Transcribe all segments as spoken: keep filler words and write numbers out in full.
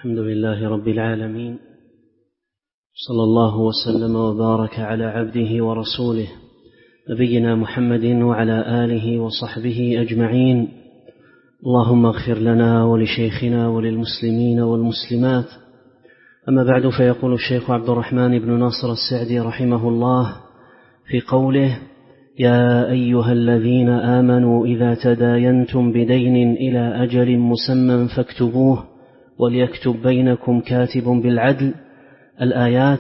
الحمد لله رب العالمين، صلى الله وسلم وبارك على عبده ورسوله نبينا محمد وعلى آله وصحبه أجمعين. اللهم اغفر لنا ولشيخنا وللمسلمين والمسلمات. أما بعد، فيقول الشيخ عبد الرحمن بن ناصر السعدي رحمه الله في قوله: يا أيها الذين آمنوا إذا تداينتم بدين إلى أجل مسمى فاكتبوه وليكتب بينكم كاتب بالعدل. الآيات.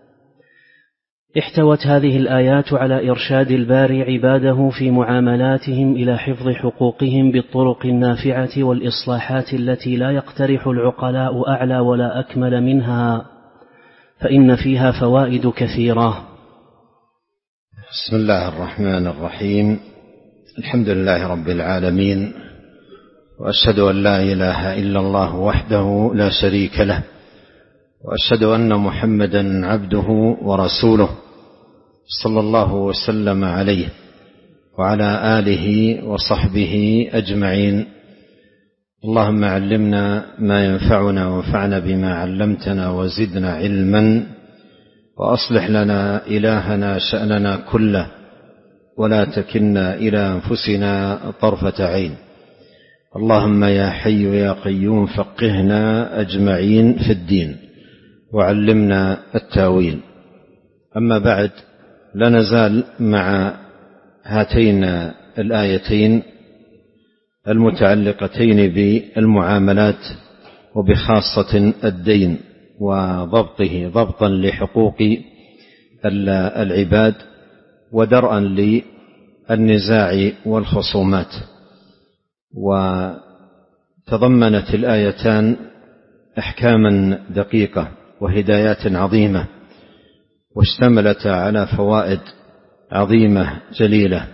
احتوت هذه الآيات على إرشاد الباري عباده في معاملاتهم إلى حفظ حقوقهم بالطرق النافعة والإصلاحات التي لا يقترح العقلاء أعلى ولا أكمل منها، فإن فيها فوائد كثيرة. بسم الله الرحمن الرحيم. الحمد لله رب العالمين، وأشهد أن لا إله إلا الله وحده لا شريك له، وأشهد أن محمدا عبده ورسوله صلى الله وسلم عليه وعلى آله وصحبه أجمعين. اللهم علمنا ما ينفعنا وانفعنا بما علمتنا وزدنا علما، وأصلح لنا إلهنا شأننا كله، ولا تكلنا إلى أنفسنا طرفة عين. اللهم يا حي يا قيوم فقهنا أجمعين في الدين وعلمنا التاويل. أما بعد، لا نزال مع هاتين الآيتين المتعلقتين بالمعاملات، وبخاصة الدين وضبطه ضبطا لحقوق العباد ودرءا للنزاع والخصومات. وتضمنت الآيتان أحكاما دقيقة وهدايات عظيمة، واشتملت على فوائد عظيمة جليلة.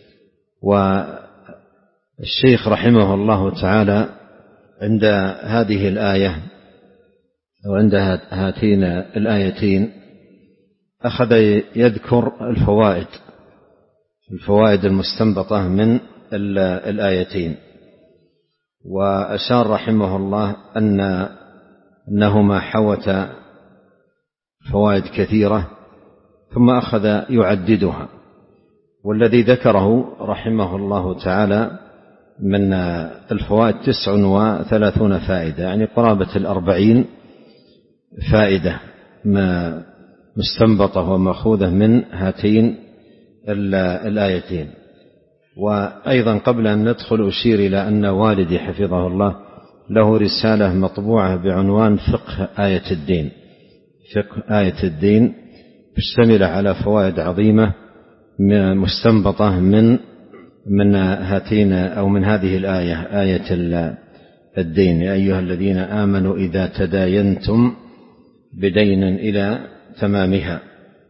والشيخ رحمه الله تعالى عند هذه الآية وعند هاتين الآيتين أخذ يذكر الفوائد الفوائد المستنبطة من الآيتين، وأشار رحمه الله أن أنهما حوتا فوائد كثيرة، ثم أخذ يعددها. والذي ذكره رحمه الله تعالى من الفوائد تسع وثلاثون فائدة، يعني قرابة الأربعين فائدة ما مستنبطة ومأخوذة من هاتين الآيتين. وأيضا قبل أن ندخل أشير إلى أن والدي حفظه الله له رسالة مطبوعة بعنوان فقه آية الدين فقه آية الدين مشتملة على فوائد عظيمة مستنبطة من من هاتين أو من هذه الآية، آية الدين: يا أيها الذين آمنوا إذا تداينتم بدين إلى تمامها.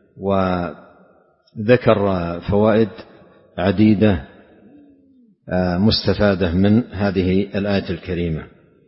وذكر فوائد عديدة مستفادة من هذه الآية الكريمة.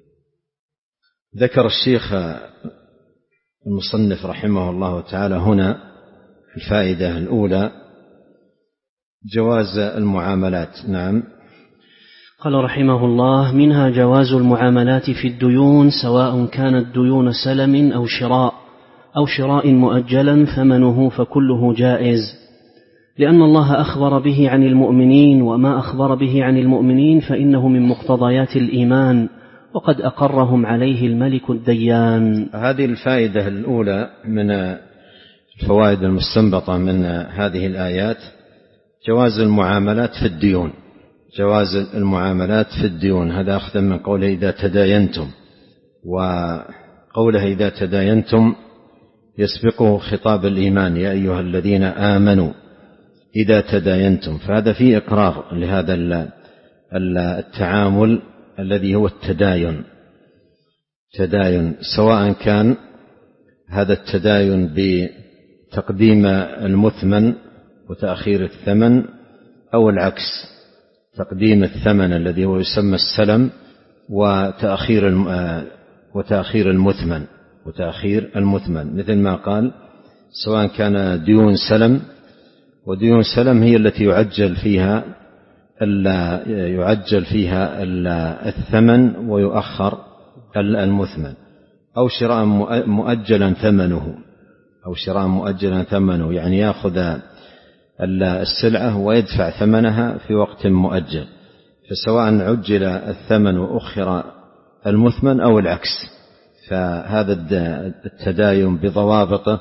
ذكر الشيخ المصنف رحمه الله تعالى هنا الفائدة الأولى جواز المعاملات. نعم. قال رحمه الله: منها جواز المعاملات في الديون، سواء كانت ديون سلم أو شراء أو شراء مؤجلا ثمنه فكله جائز، لأن الله أخبر به عن المؤمنين، وما أخبر به عن المؤمنين فإنه من مقتضيات الإيمان، وقد أقرهم عليه الملك الديان. هذه الفائدة الأولى من الفوائد المستنبطة من هذه الآيات جواز المعاملات في الديون جواز المعاملات في الديون هذا أخذ من قوله إذا تداينتم، وقوله إذا تداينتم يسبقه خطاب الإيمان: يا أيها الذين آمنوا إذا تداينتم. فهذا فيه إقرار لهذا التعامل الذي هو التداين تداين سواء كان هذا التداين بتقديم المثمن وتأخير الثمن، أو العكس، تقديم الثمن الذي هو يسمى السلم وتأخير وتأخير المثمن وتأخير المثمن مثل ما قال: سواء كان ديون سلم، وديون سلم هي التي يعجل فيها يعجل فيها الثمن ويؤخر المثمن. أو شراء مؤجلا ثمنه أو شراء مؤجلا ثمنه يعني يأخذ السلعة ويدفع ثمنها في وقت مؤجل، فسواء عجل الثمن وأخر المثمن أو العكس، فهذا التداين بضوابطه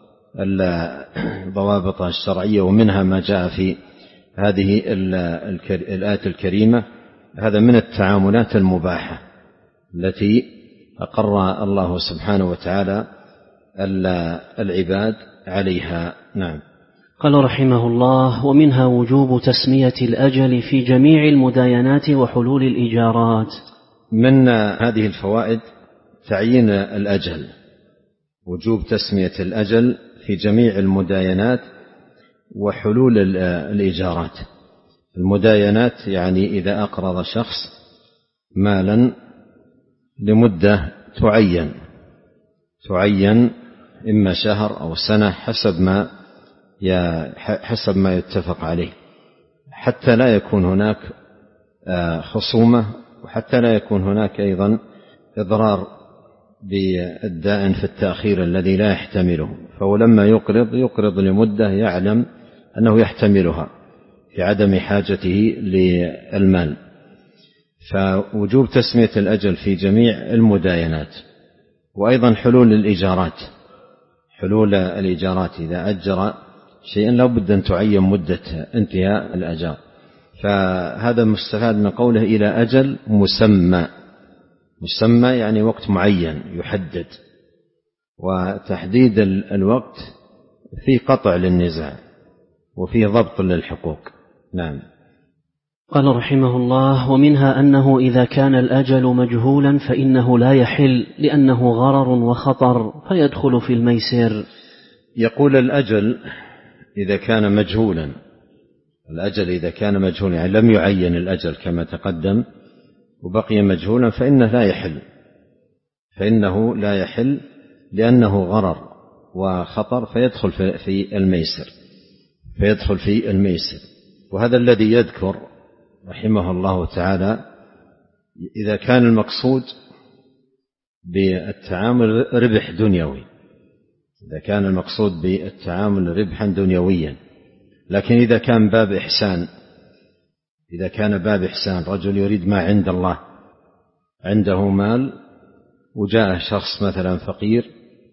الضوابط الشرعية، ومنها ما جاء في هذه الآية الكريمة، هذا من التعاملات المباحة التي أقر الله سبحانه وتعالى العباد عليها. نعم. قال رحمه الله: ومنها وجوب تسمية الأجل في جميع المداينات وحلول الإيجارات. من هذه الفوائد تعيين الأجل، وجوب تسمية الأجل في جميع المداينات وحلول الإيجارات. المداينات يعني إذا أقرض شخص مالا لمدة تعين تعين إما شهر أو سنة حسب ما حسب ما يتفق عليه، حتى لا يكون هناك خصومة، وحتى لا يكون هناك أيضا إضرار بالدائن في التأخير الذي لا يحتمله، فهو لما يقرض يقرض لمدة يعلم أنه يحتملها في عدم حاجته للمال. فوجوب تسمية الأجل في جميع المداينات. وأيضا حلول الإيجارات، حلول الإيجارات إذا أجر شيئا لا بد أن تعين مدة انتهاء الأجار، فهذا مستفاد من قوله إلى أجل مسمى. مسمى يعني وقت معين يحدد، وتحديد الوقت في قطع للنزاع وفي ضبط للحقوق. نعم. قال رحمه الله: ومنها أنه إذا كان الأجل مجهولا فإنه لا يحل لأنه غرر وخطر فيدخل في الميسر. يقول الأجل إذا كان مجهولا، الأجل إذا كان مجهولا يعني لم يعين الأجل كما تقدم وبقي مجهولا فإنه لا يحل فإنه لا يحل لأنه غرر وخطر فيدخل في الميسر فيدخل في الميسر. وهذا الذي يذكر رحمه الله تعالى إذا كان المقصود بالتعامل ربح دنيوي، إذا كان المقصود بالتعامل ربحا دنيويا. لكن إذا كان باب إحسان، إذا كان باب إحسان، رجل يريد ما عند الله، عنده مال وجاء شخص مثلا فقير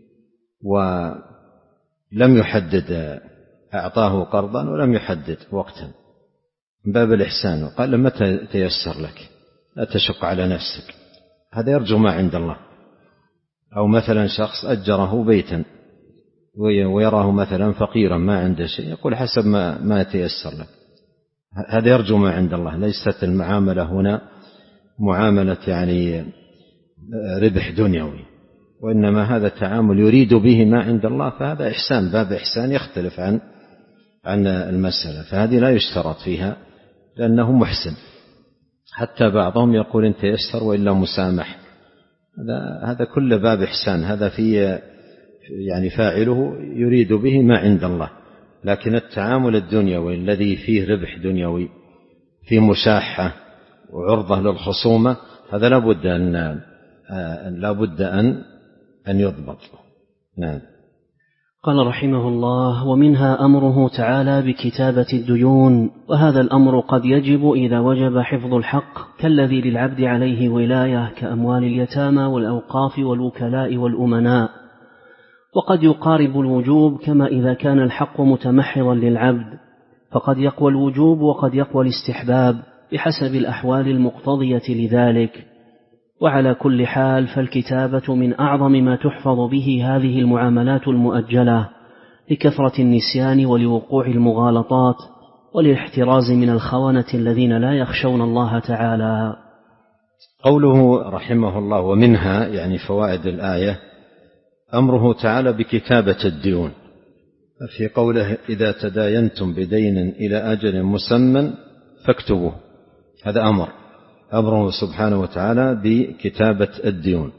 ولم يحدد، أعطاه قرضا ولم يحدد وقتا من باب الإحسان، وقال متى تيسر لك لا تشق على نفسك، هذا يرجو ما عند الله. أو مثلا شخص أجره بيتا ويراه مثلا فقيرا ما عنده شيء، يقول حسب ما, ما تيسر لك، هذا يرجو ما عند الله. ليست المعاملة هنا معاملة يعني ربح دنيوي، وإنما هذا تعامل يريد به ما عند الله، فهذا إحسان، باب إحسان يختلف عن عن المسألة، فهذه لا يشترط فيها لأنه محسن. حتى بعضهم يقول إن تيسر وإلا مسامح، هذا هذا كل باب إحسان، هذا في يعني فاعله يريد به ما عند الله. لكن التعامل الدنيوي الذي فيه ربح دنيوي، فيه مشاحة وعرضة للخصومة، هذا لابد أن لابد أن أن يضبط. نعم. قال رحمه الله: ومنها أمره تعالى بكتابة الديون، وهذا الأمر قد يجب إذا وجب حفظ الحق كالذي للعبد عليه ولاية كأموال اليتامى والأوقاف والوكلاء والأمناء، وقد يقارب الوجوب كما إذا كان الحق متمحضا للعبد، فقد يقوى الوجوب وقد يقوى الاستحباب بحسب الأحوال المقتضية لذلك. وعلى كل حال فالكتابة من أعظم ما تحفظ به هذه المعاملات المؤجلة لكثرة النسيان ولوقوع المغالطات وللاحتراز من الخونة الذين لا يخشون الله تعالى. قوله رحمه الله ومنها يعني فوائد الآية أمره تعالى بكتابة الديون، في قوله إذا تداينتم بدين إلى أجل مسمى فاكتبوه، هذا أمر أمره سبحانه وتعالى بكتابة الديون.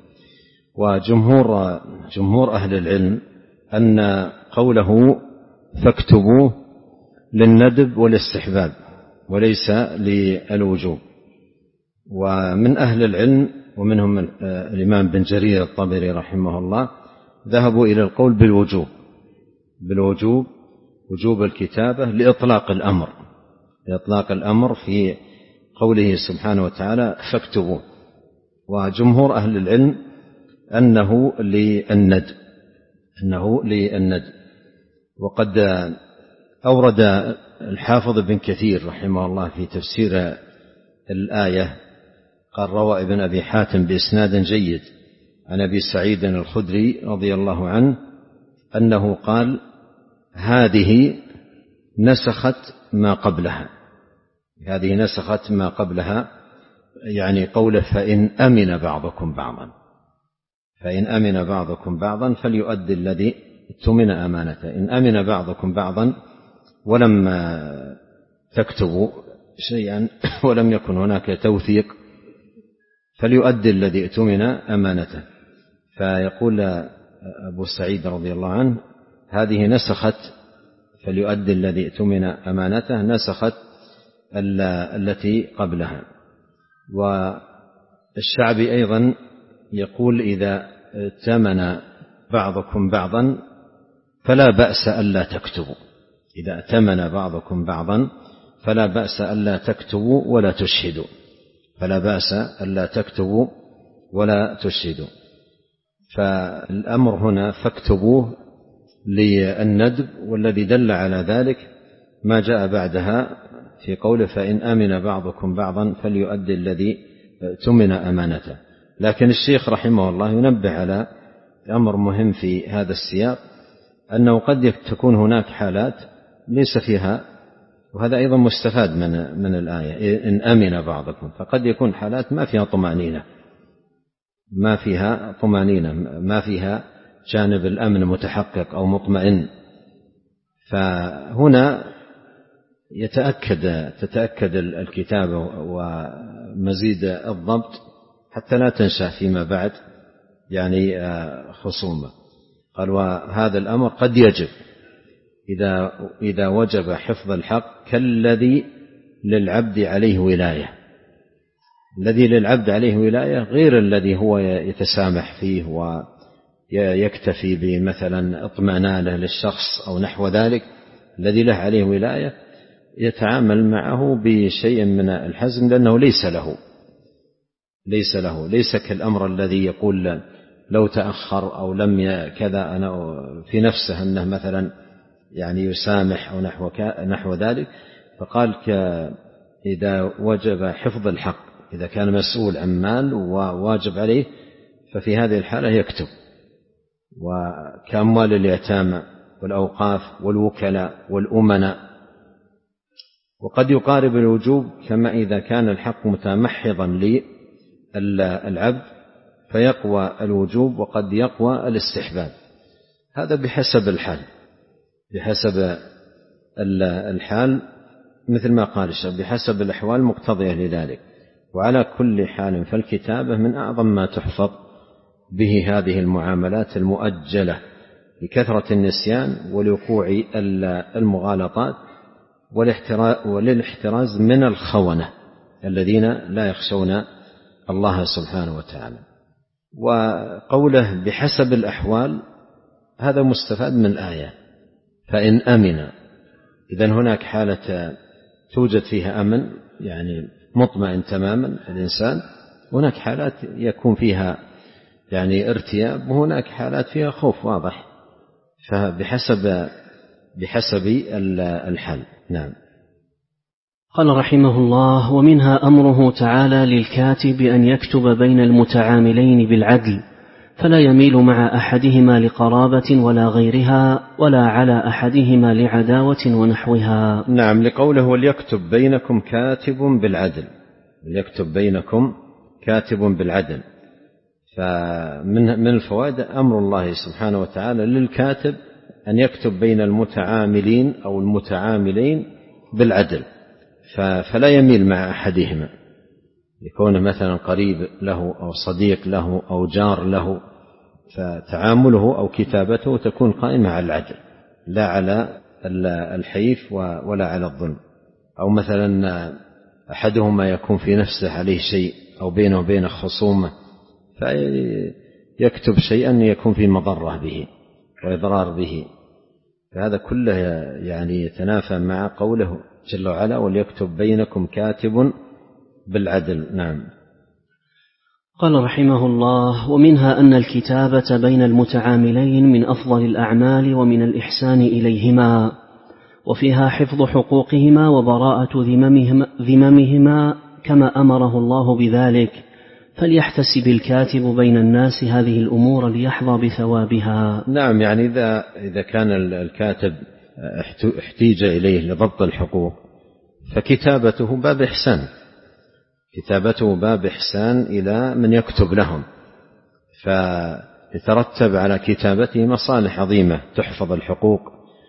وجمهور جمهور أهل العلم أن قوله فاكتبوه للندب والاستحباب وليس للوجوب، ومن أهل العلم ومنهم الإمام بن جرير الطبري رحمه الله ذهبوا إلى القول بالوجوب بالوجوب وجوب الكتابة لإطلاق الأمر لإطلاق الأمر في قوله سبحانه وتعالى فاكتبوا. وجمهور أهل العلم أنه للند أنه للند وقد أورد الحافظ بن كثير رحمه الله في تفسير الآية قال روى ابن أبي حاتم بإسناد جيد عن أبي سعيد الخدري رضي الله عنه أنه قال هذه نسخت ما قبلها هذه نسخت ما قبلها يعني قوله فإن أمن بعضكم بعضا فإن أمن بعضكم بعضا فليؤدي الذي اؤتمن أمانته. إن أمن بعضكم بعضا ولم تكتبوا شيئا ولم يكن هناك توثيق فليؤدي الذي اؤتمن أمانته. فيقول أبو سعيد رضي الله عنه هذه نسخت فليؤدي الذي اؤتمن أمانته نسخت التي قبلها. والشعبي أيضا يقول إذا ائتمن بعضكم بعضا فلا بأس ألا تكتبوا إذا ائتمن بعضكم بعضا فلا بأس ألا تكتبوا ولا تشهدوا فلا بأس ألا تكتبوا ولا تشهدوا. فالأمر هنا فاكتبوه للندب والذي دل على ذلك ما جاء بعدها في قوله فإن أمن بعضكم بعضا فليؤدي الذي اؤتمن أمانته. لكن الشيخ رحمه الله ينبه على أمر مهم في هذا السياق أنه قد تكون هناك حالات ليس فيها وهذا أيضا مستفاد من من الآية إن أمن بعضكم فقد يكون حالات ما فيها طمأنينة ما فيها طمأنينة ما فيها جانب الأمن متحقق أو مطمئن. فهنا يتأكد تتأكد الكتابة ومزيد الضبط حتى لا تنشأ فيما بعد يعني خصومة. قال وهذا الأمر قد يجب إذا إذا وجب حفظ الحق كالذي للعبد عليه ولاية. الذي للعبد عليه ولاية غير الذي هو يتسامح فيه ويكتفي بمثلا اطمئنانه للشخص أو نحو ذلك. الذي له عليه ولاية يتعامل معه بشيء من الحزم لأنه ليس له ليس له ليس كالأمر الذي يقول لو تأخر أو لم كذا أنا في نفسه أنه مثلا يعني يسامح أو نحو نحو ذلك. فقال إذا وجب حفظ الحق إذا كان مسؤول عن مال وواجب عليه ففي هذه الحالة يكتب. وكأموال اليتامى والأوقاف والوكلاء والأمناء. وقد يقارب الوجوب كما إذا كان الحق متمحضا للعبد فيقوى الوجوب وقد يقوى الاستحباب. هذا بحسب الحال بحسب الحال مثل ما قال الشيخ بحسب الأحوال مقتضية لذلك. وعلى كل حال فالكتابة من أعظم ما تحفظ به هذه المعاملات المؤجلة لكثرة النسيان ولوقوع المغالطات وللاحتراز من الخونة الذين لا يخشون الله سبحانه وتعالى. وقوله بحسب الأحوال هذا مستفاد من الآية فإن أمن. إذن هناك حالة توجد فيها أمن يعني مطمئن تماما الإنسان. هناك حالات يكون فيها يعني ارتياب وهناك حالات فيها خوف واضح. فبحسب بحسب الحال. نعم. قال رحمه الله ومنها أمره تعالى للكاتب أن يكتب بين المتعاملين بالعدل فلا يميل مع أحدهما لقرابة ولا غيرها ولا على أحدهما لعداوة ونحوها. نعم لقوله وليكتب بينكم كاتب بالعدل ليكتب بينكم كاتب بالعدل. فمن من الفوائد أمر الله سبحانه وتعالى للكاتب أن يكتب بين المتعاملين أو المتعاملين بالعدل فلا يميل مع أحدهما يكون مثلا قريب له أو صديق له أو جار له فتعامله أو كتابته تكون قائمة على العدل لا على الحيف ولا على الظلم. أو مثلا أحدهما يكون في نفسه عليه شيء أو بينه وبين خصومه فيكتب شيئا يكون في مضرة به وإضرار به، فهذا كله يعني يتنافى مع قوله جل وعلا وليكتب بينكم كاتب بالعدل. نعم. قال رحمه الله: ومنها أن الكتابة بين المتعاملين من أفضل الأعمال ومن الإحسان إليهما، وفيها حفظ حقوقهما وبراءة ذممهما, ذممهما كما أمره الله بذلك، فليحتسب الكاتب بين الناس هذه الأمور ليحظى بثوابها. نعم، يعني إذا, إذا كان الكاتب احتيج إليه لضبط الحقوق فكتابته باب إحسان، كتابته باب إحسان إلى من يكتب لهم، فيترتب على كتابته مصالح عظيمة تحفظ الحقوق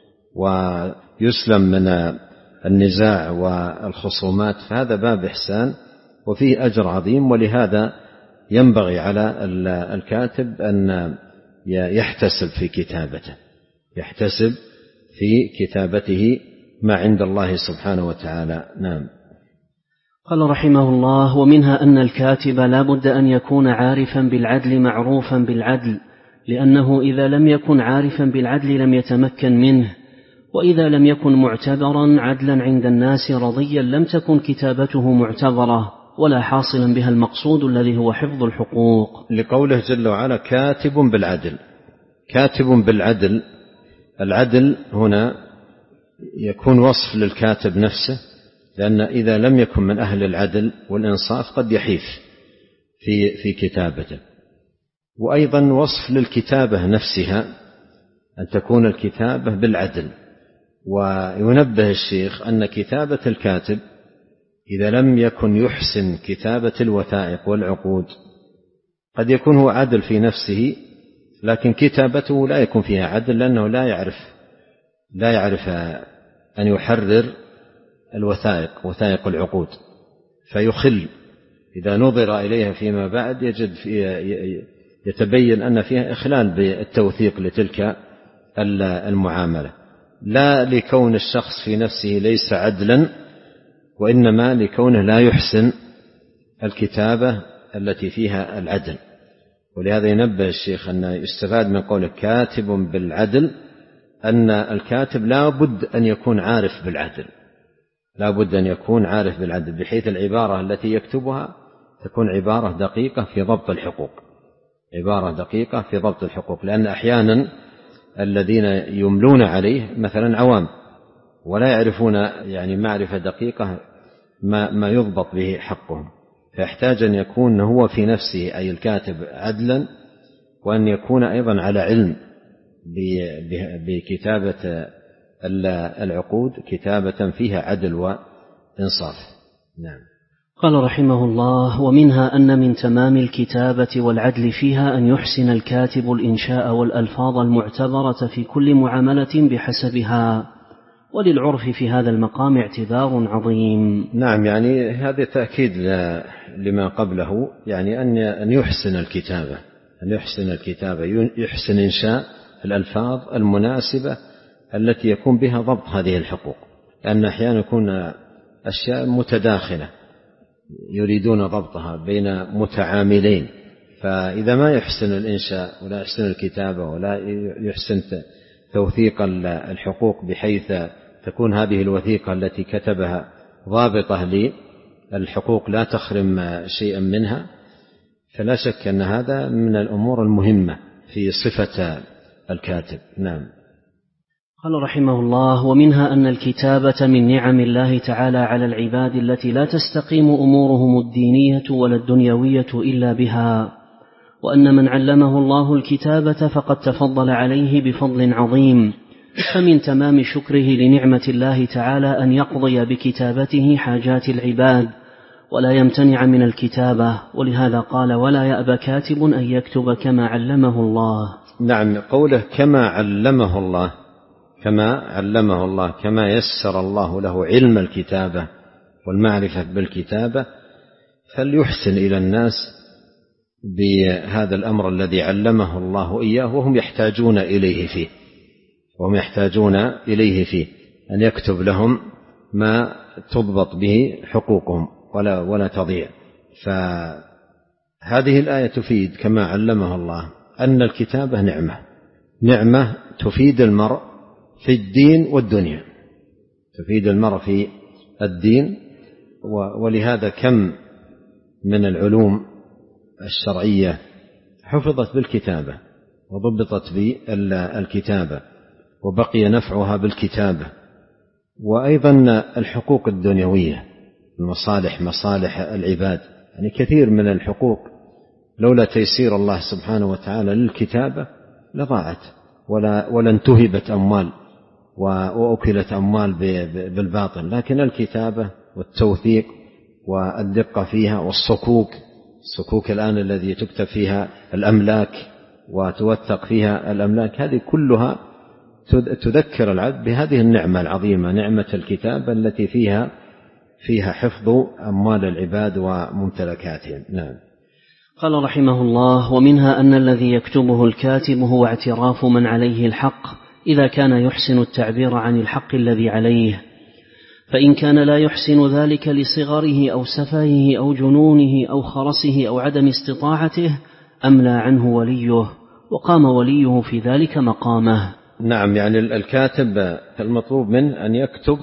ويسلم من النزاع والخصومات، فهذا باب إحسان وفيه أجر عظيم. ولهذا ينبغي على الكاتب أن يحتسب في كتابته، يحتسب في كتابته ما عند الله سبحانه وتعالى. نعم. قال رحمه الله: ومنها أن الكاتب لا بد أن يكون عارفا بالعدل معروفا بالعدل، لأنه إذا لم يكن عارفا بالعدل لم يتمكن منه، وإذا لم يكن معتبرا عدلا عند الناس رضيا لم تكن كتابته معتبرة ولا حاصلا بها المقصود الذي هو حفظ الحقوق، لقوله جل وعلا كاتب بالعدل. كاتب بالعدل، العدل هنا يكون وصف للكاتب نفسه، لأن إذا لم يكن من أهل العدل والإنصاف قد يحيف في في كتابته. وأيضا وصف للكتابة نفسها أن تكون الكتابة بالعدل. وينبه الشيخ أن كتابة الكاتب إذا لم يكن يحسن كتابة الوثائق والعقود قد يكون هو عدل في نفسه، لكن كتابته لا يكون فيها عدل، لأنه لا يعرف لا يعرف أن يحرر الوثائق وثائق العقود، فيخل إذا نظر إليها فيما بعد يجد يتبين أن فيها إخلال بالتوثيق لتلك المعاملة، لا لكون الشخص في نفسه ليس عدلا، وإنما لكونه لا يحسن الكتابة التي فيها العدل. ولهذا ينبه الشيخ أن يستفاد من قوله كاتب بالعدل أن الكاتب لا بد أن يكون عارف بالعدل، لا بد أن يكون عارف بالعدل، بحيث العبارة التي يكتبها تكون عبارة دقيقة في ضبط الحقوق، عبارة دقيقة في ضبط الحقوق، لأن أحيانا الذين يملون عليه مثلا عوام ولا يعرفون يعني معرفة دقيقة ما, ما يضبط به حقهم، فيحتاج أن يكون هو في نفسه أي الكاتب عدلا، وأن يكون أيضا على علم بكتابة العقود كتابة فيها عدل وإنصاف. نعم. قال رحمه الله: ومنها أن من تمام الكتابة والعدل فيها أن يحسن الكاتب الإنشاء والألفاظ المعتبرة في كل معاملة بحسبها، وللعرف في هذا المقام اعتبار عظيم. نعم، يعني هذا تأكيد لما قبله، يعني أن يحسن الكتابة، أن يحسن الكتابة يحسن إنشاء الألفاظ المناسبة التي يكون بها ضبط هذه الحقوق، لأن أحيانا يكون أشياء متداخلة يريدون ضبطها بين متعاملين، فإذا ما يحسن الإنشاء ولا يحسن الكتابة ولا يحسن توثيق الحقوق بحيث تكون هذه الوثيقة التي كتبها ضابطة للحقوق لا تخرم شيئا منها، فلا شك أن هذا من الأمور المهمة في صفة الكاتب. نعم. قال رحمه الله: ومنها أن الكتابة من نعم الله تعالى على العباد التي لا تستقيم أمورهم الدينية ولا الدنيوية إلا بها، وأن من علمه الله الكتابة فقد تفضل عليه بفضل عظيم، فمن تمام شكره لنعمة الله تعالى أن يقضي بكتابته حاجات العباد ولا يمتنع من الكتابة، ولهذا قال: ولا يأبى كاتب أن يكتب كما علمه الله. نعم، قوله كما علمه الله، كما علمه الله، كما يسر الله له علم الكتابة والمعرفة بالكتابة، فليحسن إلى الناس بهذا الأمر الذي علمه الله إياه وهم يحتاجون إليه فيه وهم يحتاجون إليه فيه أن يكتب لهم ما تضبط به حقوقهم. ولا, ولا تضيع. فهذه الآية تفيد كما علمها الله أن الكتابة نعمة نعمة تفيد المرء في الدين والدنيا، تفيد المرء في الدين. ولهذا كم من العلوم الشرعية حفظت بالكتابة وضبطت بالكتابة وبقي نفعها بالكتابة. وأيضا الحقوق الدنيوية، المصالح، مصالح العباد، يعني كثير من الحقوق لولا تيسير الله سبحانه وتعالى للكتابة لضاعت ولا ولا انتهبت أموال وأكلت أموال بالباطل. لكن الكتابة والتوثيق والدقة فيها والصكوك، الصكوك الآن الذي تكتب فيها الأملاك وتوثق فيها الأملاك، هذه كلها تذكر العبد بهذه النعمة العظيمة، نعمة الكتابة التي فيها فيها حفظ أموال العباد وممتلكاتهم. نعم. قال رحمه الله: ومنها أن الذي يكتبه الكاتب هو اعتراف من عليه الحق إذا كان يحسن التعبير عن الحق الذي عليه، فإن كان لا يحسن ذلك لصغره أو سفهه أو جنونه أو خرسه أو عدم استطاعته أملى عنه وليه، وقام وليه في ذلك مقامه. نعم، يعني الكاتب المطلوب منه أن يكتب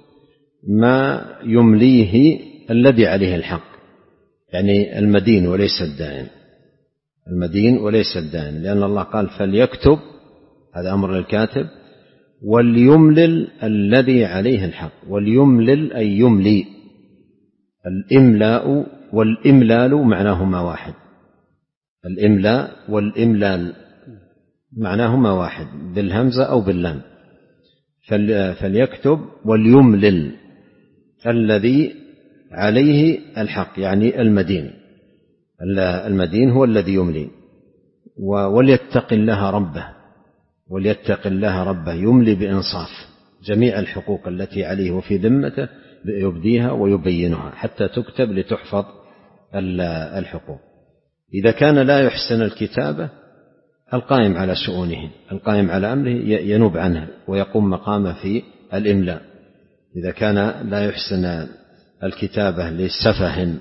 ما يمليه الذي عليه الحق، يعني المدين وليس الدائن، المدين وليس الدائن، لأن الله قال فليكتب، هذا أمر للكاتب، وليملل الذي عليه الحق. وليملل أي يملي، الإملاء والإملال معناهما واحد، الإملاء والإملال معناهما واحد بالهمزة أو باللام. فليكتب وليملل الذي عليه الحق، يعني المدين، المدين هو الذي يملي. وليتق الله ربه، وليتق الله ربه، يملي بإنصاف جميع الحقوق التي عليه وفي ذمته يبديها ويبينها حتى تكتب لتحفظ الحقوق. إذا كان لا يحسن الكتابة، القائم على شؤونه، القائم على أمره ينوب عنه ويقوم مقامه في الإملاء. إذا كان لا يحسن الكتابة لسفه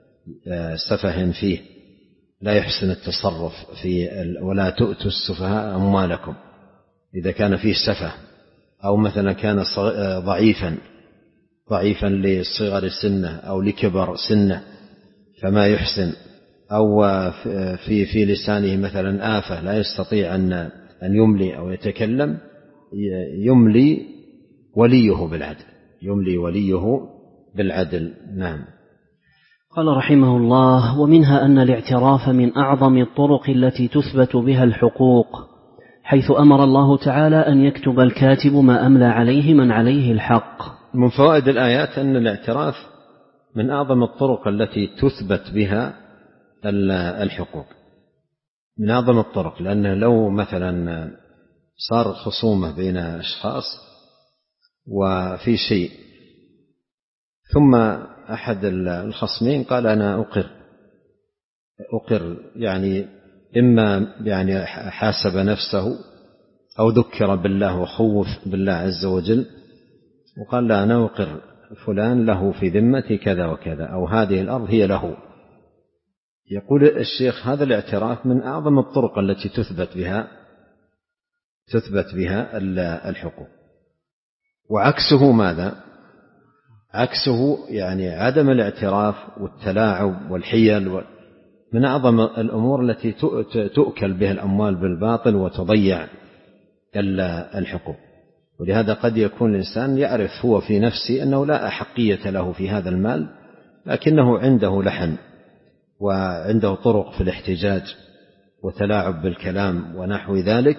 سفه فيه، لا يحسن التصرف في ولا تؤتوا السفهاء أموالكم، إذا كان فيه سفه، أو مثلا كان ضعيفا ضعيفا لصغر سنه أو لكبر سنه فما يحسن، أو في في لسانه مثلا آفة لا يستطيع أن أن يملي أو يتكلم، يملي وليه بالعدل، يملي وليه بالعدل. نعم. قال رحمه الله: ومنها أن الاعتراف من أعظم الطرق التي تثبت بها الحقوق، حيث أمر الله تعالى أن يكتب الكاتب ما أملى عليه من عليه الحق. من فوائد الآيات أن الاعتراف من أعظم الطرق التي تثبت بها الحقوق، من أعظم الطرق، لأنه لو مثلا صار خصومة بين أشخاص وفي شيء، ثم أحد الخصمين قال أنا أقر أقر يعني إما يعني حاسب نفسه أو ذكر بالله وخوف بالله عز وجل وقال لا أنا أقر فلان له في ذمتي كذا وكذا، أو هذه الأرض هي له. يقول الشيخ هذا الاعتراف من أعظم الطرق التي تثبت بها تثبت بها الحقوق. وعكسه ماذا؟ عكسه يعني عدم الاعتراف والتلاعب والحيل من أعظم الأمور التي تؤكل بها الأموال بالباطل وتضيع الحقوق. ولهذا قد يكون الإنسان يعرف هو في نفسه أنه لا أحقية له في هذا المال، لكنه عنده لحن وعنده طرق في الاحتجاج وتلاعب بالكلام ونحو ذلك،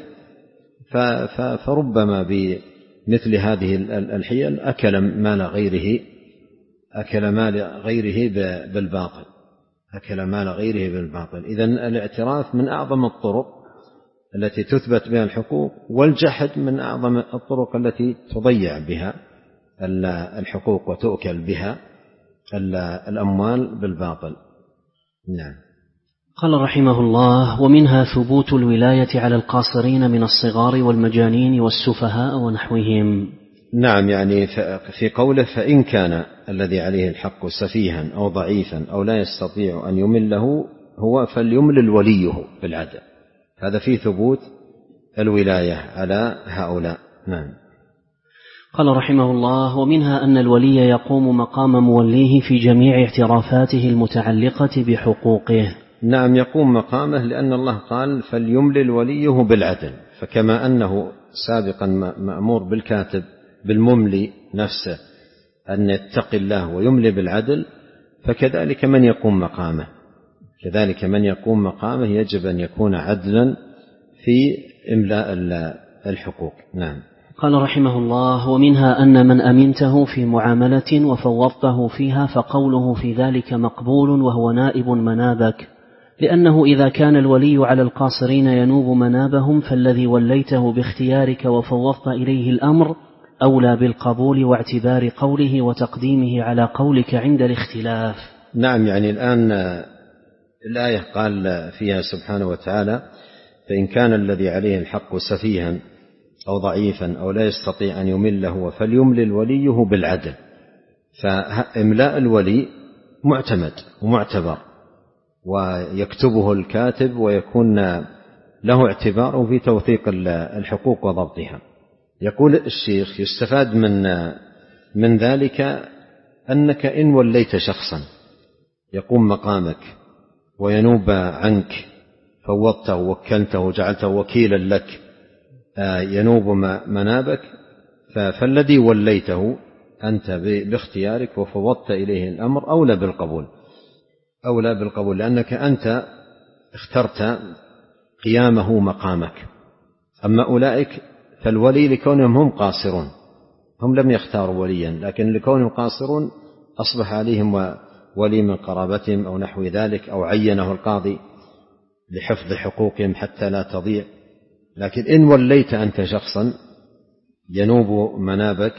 فربما بمثل هذه الحيل أكل مال غيره أكل مال غيره بالباطل أكل مال غيره بالباطل. إذن الاعتراف من أعظم الطرق التي تثبت بها الحقوق، والجحد من أعظم الطرق التي تضيع بها الحقوق وتؤكل بها الأموال بالباطل. نعم. قال رحمه الله: ومنها ثبوت الولاية على القاصرين من الصغار والمجانين والسفهاء ونحوهم. نعم، يعني في قوله فإن كان الذي عليه الحق سفيها أو ضعيفا أو لا يستطيع أن يمله هو فليملل وليه بالعدل، هذا فيه ثبوت الولاية على هؤلاء. نعم. قال رحمه الله: ومنها أن الولي يقوم مقام موليه في جميع اعترافاته المتعلقة بحقوقه. نعم، يقوم مقامه، لأن الله قال فليملل وليه بالعدل، فكما أنه سابقا مأمور بالكاتب بالمملي نفسه أن يتقي الله ويملي بالعدل، فكذلك من يقوم مقامه كذلك من يقوم مقامه يجب أن يكون عدلا في إملاء الحقوق. نعم. قال رحمه الله: ومنها أن من أمنته في معاملة وفوضته فيها فقوله في ذلك مقبول وهو نائب منابك، لأنه إذا كان الولي على القاصرين ينوب منابهم فالذي وليته باختيارك وفوضت إليه الأمر أولى بالقبول واعتبار قوله وتقديمه على قولك عند الاختلاف. نعم، يعني الآن الآية قال فيها سبحانه وتعالى فإن كان الذي عليه الحق سفيها أو ضعيفا أو لا يستطيع أن يمله فليملل وليه بالعدل، فإملاء الولي معتمد ومعتبر ويكتبه الكاتب ويكون له اعتبار في توثيق الحقوق وضبطها. يقول الشيخ: يستفاد من من ذلك أنك إن وليت شخصا يقوم مقامك وينوب عنك، فوضته ووكلته وجعلته وكيلا لك ينوب منابك، فالذي وليته أنت باختيارك وفوضت إليه الأمر أولى بالقبول أولى بالقبول لأنك أنت اخترت قيامه مقامك. أما أولئك فالولي لكونهم هم قاصرون، هم لم يختاروا وليا، لكن لكونهم قاصرون أصبح عليهم ولي من قرابتهم أو نحو ذلك، أو عينه القاضي لحفظ حقوقهم حتى لا تضيع. لكن إن وليت أنت شخصا ينوب منابك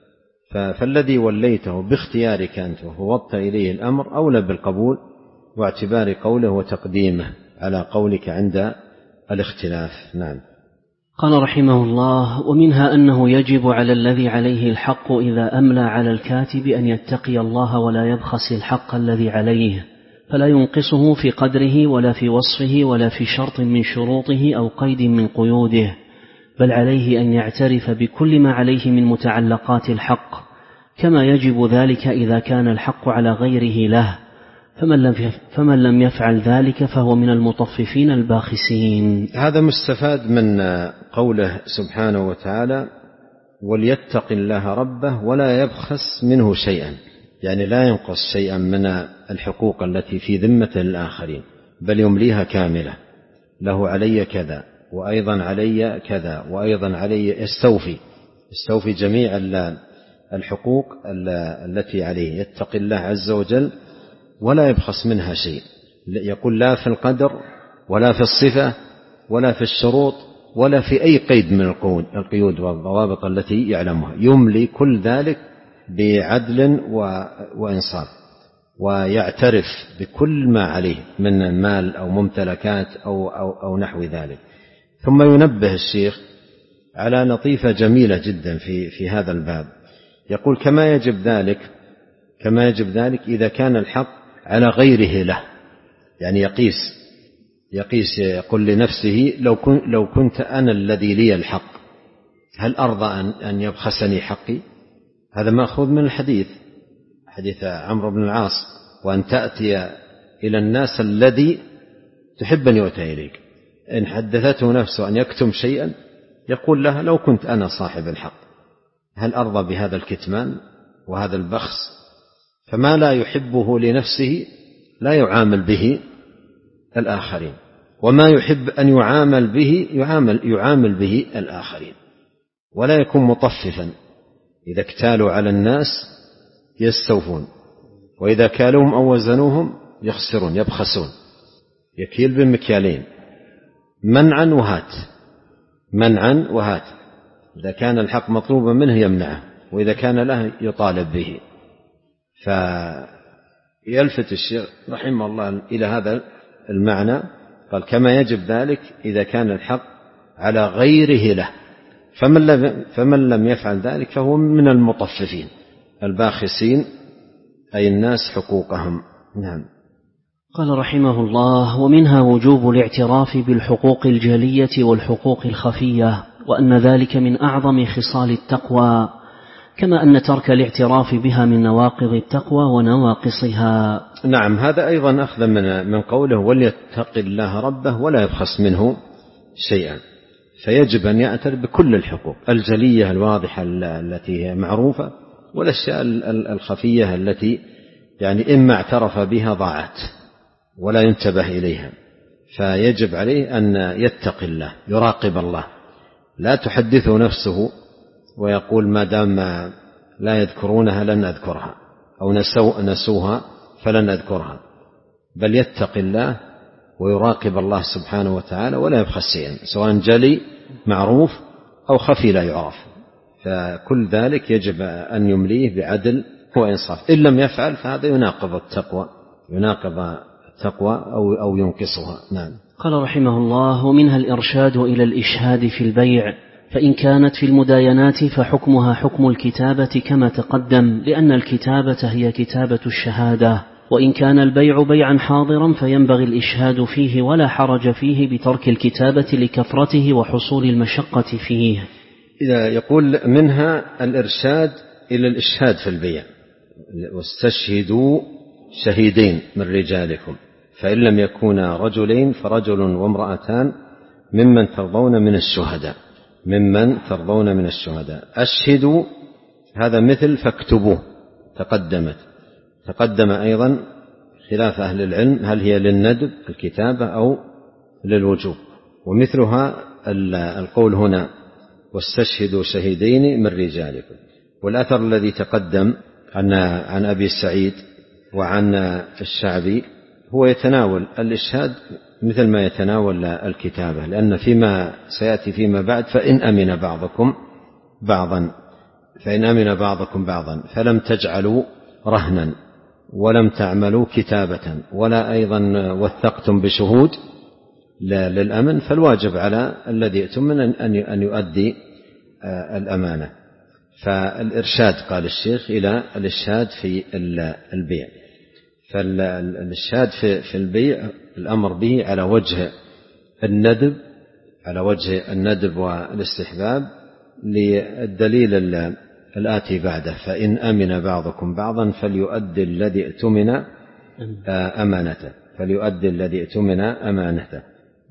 فالذي وليته باختيارك أنت وفوضت إليه الأمر أولى بالقبول واعتبار قوله وتقديمه على قولك عند الاختلاف. نعم. قال رحمه الله: ومنها أنه يجب على الذي عليه الحق إذا أملى على الكاتب أن يتقي الله ولا يبخس الحق الذي عليه، فلا ينقصه في قدره ولا في وصفه ولا في شرط من شروطه أو قيد من قيوده، بل عليه أن يعترف بكل ما عليه من متعلقات الحق، كما يجب ذلك إذا كان الحق على غيره له، فمن لم فمن لم يفعل ذلك فهو من المطففين الباخسين. هذا مستفاد من قوله سبحانه وتعالى: وليتق الله ربه ولا يبخس منه شيئا، يعني لا ينقص شيئا من الحقوق التي في ذمة الآخرين، بل يمليها كاملة، له علي كذا وأيضا علي كذا وأيضا علي، استوفي استوفي جميع الحقوق التي عليه، يتقي الله عز وجل ولا يبخس منها شيء. يقول لا في القدر ولا في الصفة ولا في الشروط ولا في أي قيد من القيود والضوابط التي يعلمها، يملي كل ذلك بعدل وإنصاف، ويعترف بكل ما عليه من مال أو ممتلكات أو, أو, أو نحو ذلك. ثم ينبه الشيخ على لطيفة جميلة جدا في, في هذا الباب، يقول كما يجب ذلك كما يجب ذلك إذا كان الحق على غيره له، يعني يقيس يقيس يقول لنفسه لو كنت, لو كنت أنا الذي لي الحق هل أرضى أن يبخسني حقي؟ هذا مأخوذ من الحديث حديث عمرو بن العاص: وأن تأتي إلى الناس الذي تحب أن يؤتى إليك. إن حدثته نفسه أن يكتم شيئا يقول لها لو كنت أنا صاحب الحق هل أرضى بهذا الكتمان وهذا البخس؟ فما لا يحبه لنفسه لا يعامل به الآخرين، وما يحب أن يعامل به يعامل, يعامل به الآخرين، ولا يكون مطففا. إذا اكتالوا على الناس يستوفون، وإذا كالوهم أو وزنوهم يخسرون يبخسون، يكيل بمكيالين، منعا وهات منعا وهات. إذا كان الحق مطلوبا منه يمنعه، وإذا كان له يطالب به. فيلفت الشيخ رحمه الله إلى هذا المعنى، قال كما يجب ذلك إذا كان الحق على غيره له، فمن لم, فمن لم يفعل ذلك فهو من المطففين الباخسين، أي الناس حقوقهم. نعم. قال رحمه الله: ومنها وجوب الاعتراف بالحقوق الجلية والحقوق الخفية، وأن ذلك من أعظم خصال التقوى، كما أن ترك الاعتراف بها من نواقض التقوى ونواقصها. نعم، هذا أيضا أخذ من من قوله: وليتق الله ربه ولا يبخس منه شيئا. فيجب أن يعترف بكل الحقوق الجلية الواضحة التي هي معروفة، والأشياء الخفية التي يعني إما اعترف بها ضاعت ولا ينتبه إليها. فيجب عليه أن يتقي الله، يراقب الله، لا تحدثه نفسه ويقول ما دام لا يذكرونها لن أذكرها، أو نسوا نسوها فلن أذكرها، بل يتقي الله ويراقب الله سبحانه وتعالى ولا يبخس شيئا، سواء جلي معروف أو خفي لا يعرف. فكل ذلك يجب أن يمليه بعدل وإنصاف. إن لم يفعل فهذا يناقض التقوى، يناقض التقوى أو أو ينقصها. نعم. قال رحمه الله: ومنها الإرشاد إلى الإشهاد في البيع، فإن كانت في المداينات فحكمها حكم الكتابة كما تقدم، لأن الكتابة هي كتابة الشهادة. وإن كان البيع بيعا حاضرا فينبغي الإشهاد فيه ولا حرج فيه بترك الكتابة لكثرته وحصول المشقة فيه. إذا يقول منها الإرشاد إلى الإشهاد في البيع: واستشهدوا شهيدين من رجالكم، فإن لم يكونا رجلين فرجل وامرأتان ممن ترضون من الشهداء ممن ترضون من الشهداء. أشهدوا هذا مثل فاكتبوه، تقدمت تقدم أيضا خلاف أهل العلم هل هي للندب الكتابة أو للوجوب، ومثلها القول هنا: واستشهدوا شهيدين من رجالكم. والأثر الذي تقدم عن عن أبي سعيد وعن الشعبي هو يتناول الإشهاد مثل ما يتناول الكتابة، لأن فيما سيأتي فيما بعد: فإن أمن بعضكم بعضا فإن أمن بعضكم بعضا فلم تجعلوا رهنا ولم تعملوا كتابة ولا أيضا وثقتم بشهود للأمن، فالواجب على الذي يؤتمن أن يؤدي الأمانة. فالإرشاد قال الشيخ إلى الإشهاد في البيع. فالإشهاد في البيع الأمر به على وجه الندب على وجه الندب والاستحباب، للدليل الآتي بعده: فإن أمن بعضكم بعضا فليؤدي الذي اؤتمن أمانته فليؤدي الذي اؤتمن أمانته.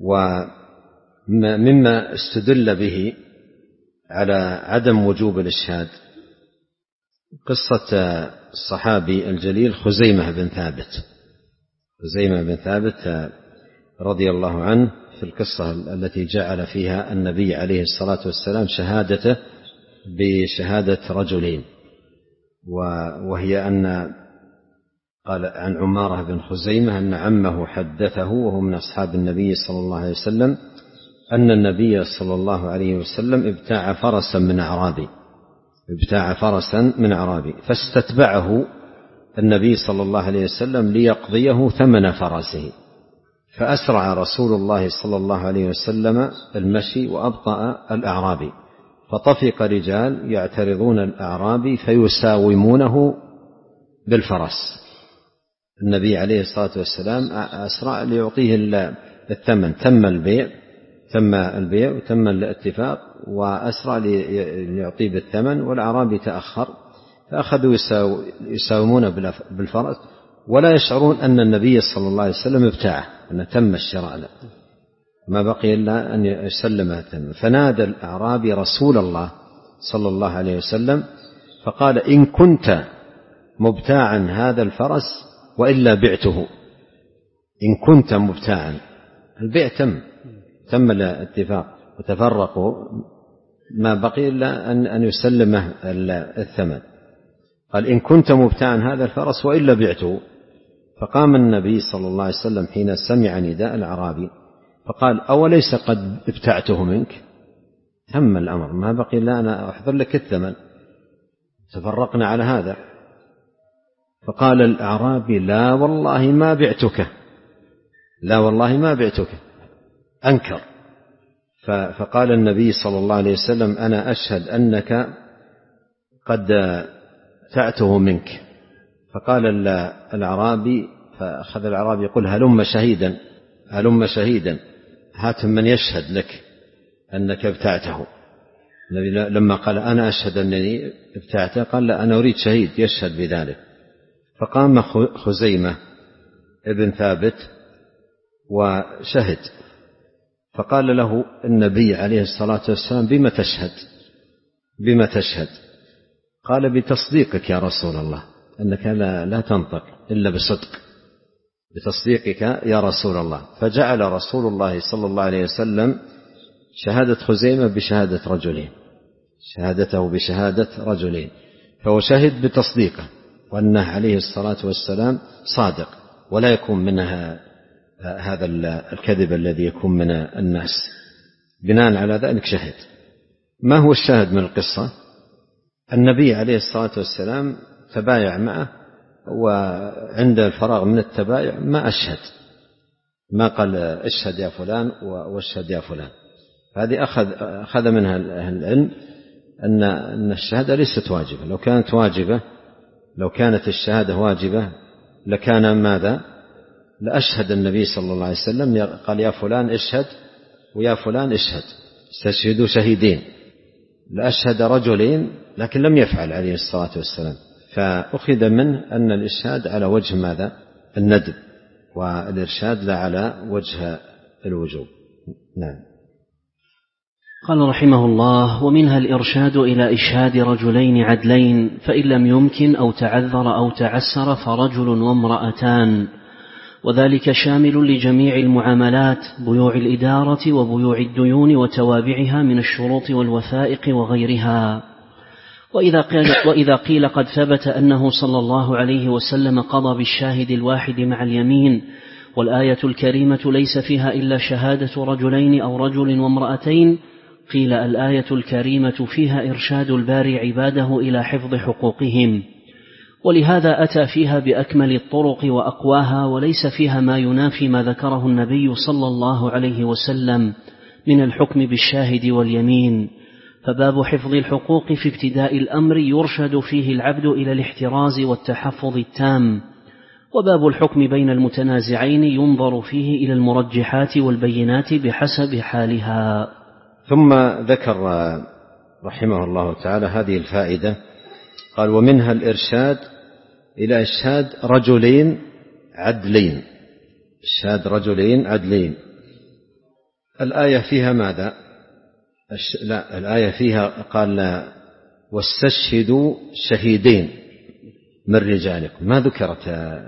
ومما استدل به على عدم وجوب الإشهاد قصة الصحابي الجليل خزيمة بن ثابت خزيمة بن ثابت رضي الله عنه، في القصة التي جعل فيها النبي عليه الصلاة والسلام شهادته بشهادة رجلين، وهي أن قال عن عمارة بن خزيمة أن عمه حدثه وهو من أصحاب النبي صلى الله عليه وسلم أن النبي صلى الله عليه وسلم ابتاع فرسا من أعرابي ابتاع فرسا من أعرابي فاستتبعه النبي صلى الله عليه وسلم ليقضيه ثمن فرسه، فأسرع رسول الله صلى الله عليه وسلم المشي وأبطأ الأعرابي، فطفق رجال يعترضون الأعرابي فيساومونه بالفرس. النبي عليه الصلاة والسلام أسرع ليعطيه الثمن، تم البيع تم البيع وتم الاتفاق، وأسرع ليعطيه بالثمن، والأعرابي تأخر، فأخذوا يساومون بالفرس ولا يشعرون أن النبي صلى الله عليه وسلم ابتاعه، أن تم الشراء له، ما بقي إلا أن يسلم الثمن. فنادى الأعرابي رسول الله صلى الله عليه وسلم فقال: إن كنت مبتاعا هذا الفرس وإلا بعته. إن كنت مبتاعا، البيع تم تم الاتفاق وتفرقوا، ما بقي إلا أن يسلمه الثمن. قال: إن كنت مبتاعا هذا الفرس وإلا بعته. فقام النبي صلى الله عليه وسلم حين سمع نداء الأعرابي فقال: أوليس قد ابتعته منك؟ تم الأمر، ما بقي إلا أنا أحضر لك الثمن، تفرقنا على هذا. فقال الأعرابي: لا والله ما بعتك لا والله ما بعتك أنكر. فقال النبي صلى الله عليه وسلم أنا أشهد أنك قد تأته منك. فقال الأعرابي فأخذ الأعرابي يقول هلم شهيدا هلم شهيدا هات من يشهد لك أنك ابتعته. لما قال أنا أشهد أنني ابتعته قال لا أنا أريد شهيد يشهد بذلك. فقام خزيمة ابن ثابت وشهد، فقال له النبي عليه الصلاة والسلام بما تشهد بما تشهد؟ قال بتصديقك يا رسول الله، أنك لا, لا تنطق إلا بصدق، بتصديقك يا رسول الله. فجعل رسول الله صلى الله عليه وسلم شهادة خزيمة بشهادة رجلين، شهادته بشهادة رجلين، فهو شهد بتصديقه وأنه عليه الصلاة والسلام صادق، ولا يكون منها هذا الكذب الذي يكون من الناس. بناء على ذلك شهد. ما هو الشاهد من القصة؟ النبي عليه الصلاة والسلام تبايع معه، وعند الفراغ من التبايع ما أشهد، ما قال اشهد يا فلان واشهد يا فلان. هذه أخذ, أخذ منها العلم أن, أن الشهادة ليست واجبة. لو كانت واجبة لو كانت الشهادة واجبة لكان ماذا؟ لأشهد النبي صلى الله عليه وسلم قال يا فلان اشهد ويا فلان اشهد، استشهدوا شهيدين، لأشهد رجلين، لكن لم يفعل عليه الصلاة والسلام. فأخذ منه أن الإشهاد على وجه ماذا؟ الندب، والإرشاد لا على وجه الوجوب. نعم. قال رحمه الله: ومنها الإرشاد إلى إشهاد رجلين عدلين، فإن لم يمكن أو تعذر أو تعسر فرجل وامرأتان، وذلك شامل لجميع المعاملات، بيوع الإدارة وبيوع الديون وتوابعها من الشروط والوثائق وغيرها. وإذا قيل, وإذا قيل قد ثبت أنه صلى الله عليه وسلم قضى بالشاهد الواحد مع اليمين، والآية الكريمة ليس فيها إلا شهادة رجلين أو رجل وامرأتين، قيل الآية الكريمة فيها إرشاد الباري عباده إلى حفظ حقوقهم، ولهذا أتى فيها بأكمل الطرق وأقواها، وليس فيها ما ينافي ما ذكره النبي صلى الله عليه وسلم من الحكم بالشاهد واليمين. فباب حفظ الحقوق في ابتداء الأمر يرشد فيه العبد إلى الاحتراز والتحفظ التام، وباب الحكم بين المتنازعين ينظر فيه إلى المرجحات والبينات بحسب حالها. ثم ذكر رحمه الله تعالى هذه الفائدة، قال: ومنها الإرشاد إلى إشهاد رجلين عدلين. إشهاد رجلين عدلين، الآية فيها ماذا؟ لا، الآية فيها قال: واستشهدوا شهيدين من رجالكم، ما ذكرت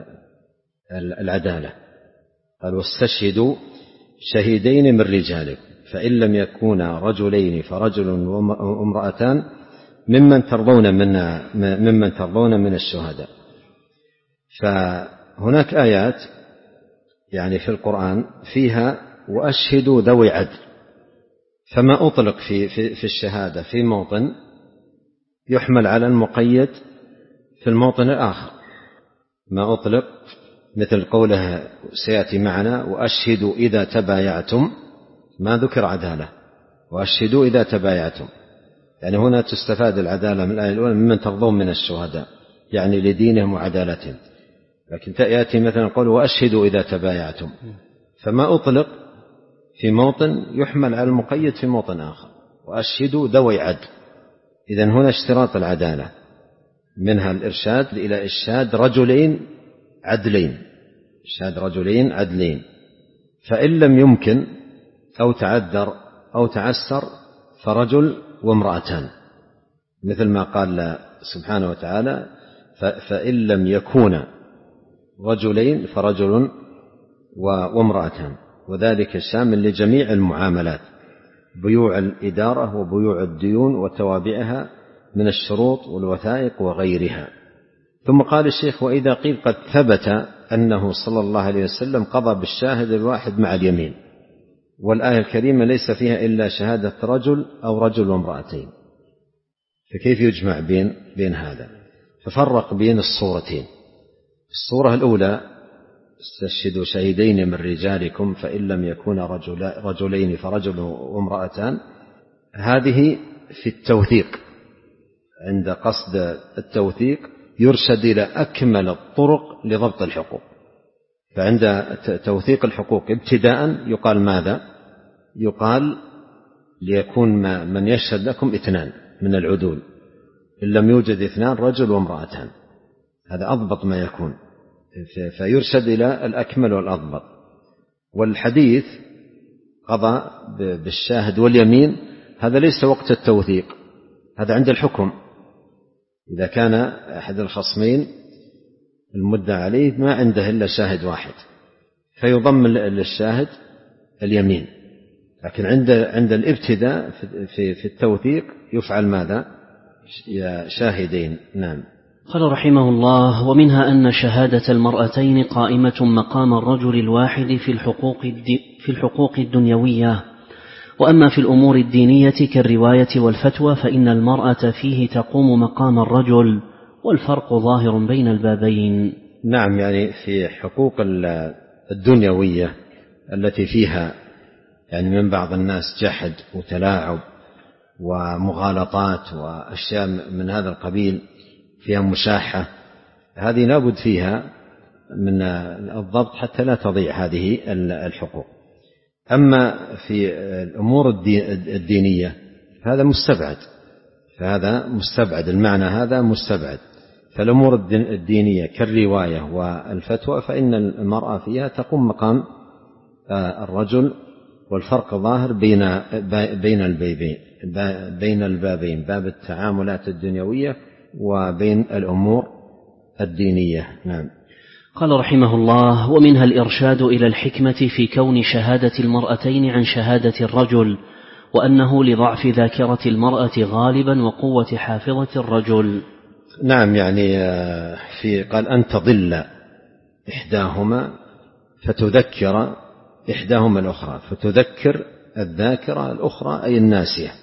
العدالة، قال: واستشهدوا شهيدين من رجالكم، فإن لم يكونا رجلين فرجل وامرأتان ممن ترضون من ممن ترضون من الشهداء. فهناك آيات يعني في القرآن فيها وأشهدوا ذوي عدل، فما أطلق في في في الشهادة في موطن يحمل على المقيد في الموطن الآخر، ما أطلق مثل قوله سيأتي معنا: وأشهدوا إذا تبايعتم، ما ذكر عدالة، وأشهدوا إذا تبايعتم، يعني هنا تستفاد العدالة من الآية الأولى ممن ترضون من الشهداء، يعني لدينهم وعدالتهم. لكن يأتي مثلا قول: وأشهدوا إذا تبايعتم، فما أطلق في موطن يحمل على المقيد في موطن آخر، وأشهدوا ذوي عدل. إذن هنا اشتراط العدالة، منها الإرشاد إلى إشهاد رجلين عدلين، إشهاد رجلين عدلين، فإن لم يمكن أو تعذر أو تعسر فرجل وامرأتان، مثل ما قال سبحانه وتعالى: فإن لم يكون رجلين فرجل وامرأتان، وذلك شامل لجميع المعاملات، بيوع الإدارة وبيوع الديون وتوابعها من الشروط والوثائق وغيرها. ثم قال الشيخ: وإذا قيل قد ثبت أنه صلى الله عليه وسلم قضى بالشاهد الواحد مع اليمين، والآية الكريمة ليس فيها إلا شهادة رجل أو رجل وامرأتين، فكيف يجمع بين بين هذا؟ ففرق بين الصورتين. الصورة الأولى استشهدوا شهيدين من رجالكم فإن لم يكونا رجلين فرجل وامرأتان، هذه في التوثيق، عند قصد التوثيق يرشد إلى أكمل الطرق لضبط الحقوق. فعند توثيق الحقوق ابتداء يقال ماذا؟ يقال ليكون من يشهد لكم اثنان من العدول، إن لم يوجد اثنان رجل وامرأتان، هذا أضبط ما يكون، فيرشد إلى الأكمل والأضبط. والحديث قضى بالشاهد واليمين، هذا ليس وقت التوثيق، هذا عند الحكم، إذا كان أحد الخصمين المدعى عليه ما عنده إلا شاهد واحد فيضم للشاهد اليمين، لكن عند عند الابتداء في في التوثيق يفعل ماذا؟ شاهدين. نعم. قال رحمه الله: ومنها أن شهادة المرأتين قائمة مقام الرجل الواحد في الحقوق في الحقوق الدنيوية، وأما في الأمور الدينية كالرواية والفتوى فإن المرأة فيه تقوم مقام الرجل، والفرق ظاهر بين البابين. نعم، يعني في حقوق الدنيوية التي فيها يعني من بعض الناس جحد وتلاعب ومغالطات وأشياء من هذا القبيل، فيها مشاحة، هذه لابد فيها من الضبط حتى لا تضيع هذه الحقوق. أما في الأمور الدينية فهذا مستبعد، فهذا مستبعد، المعنى هذا مستبعد. فالأمور الدينية كالرواية والفتوى فإن المرأة فيها تقوم مقام الرجل، والفرق ظاهر بين بين البابين بين البابين باب التعاملات الدنيوية وبين الأمور الدينية. نعم. قال رحمه الله: ومنها الإرشاد إلى الحكمة في كون شهادة المرأتين عن شهادة الرجل، وأنه لضعف ذاكرة المرأة غالبا وقوة حافظة الرجل. نعم، يعني في قال أن تضل إحداهما فتذكر إحداهما الأخرى، فتذكر الذاكرة الأخرى أي الناسية.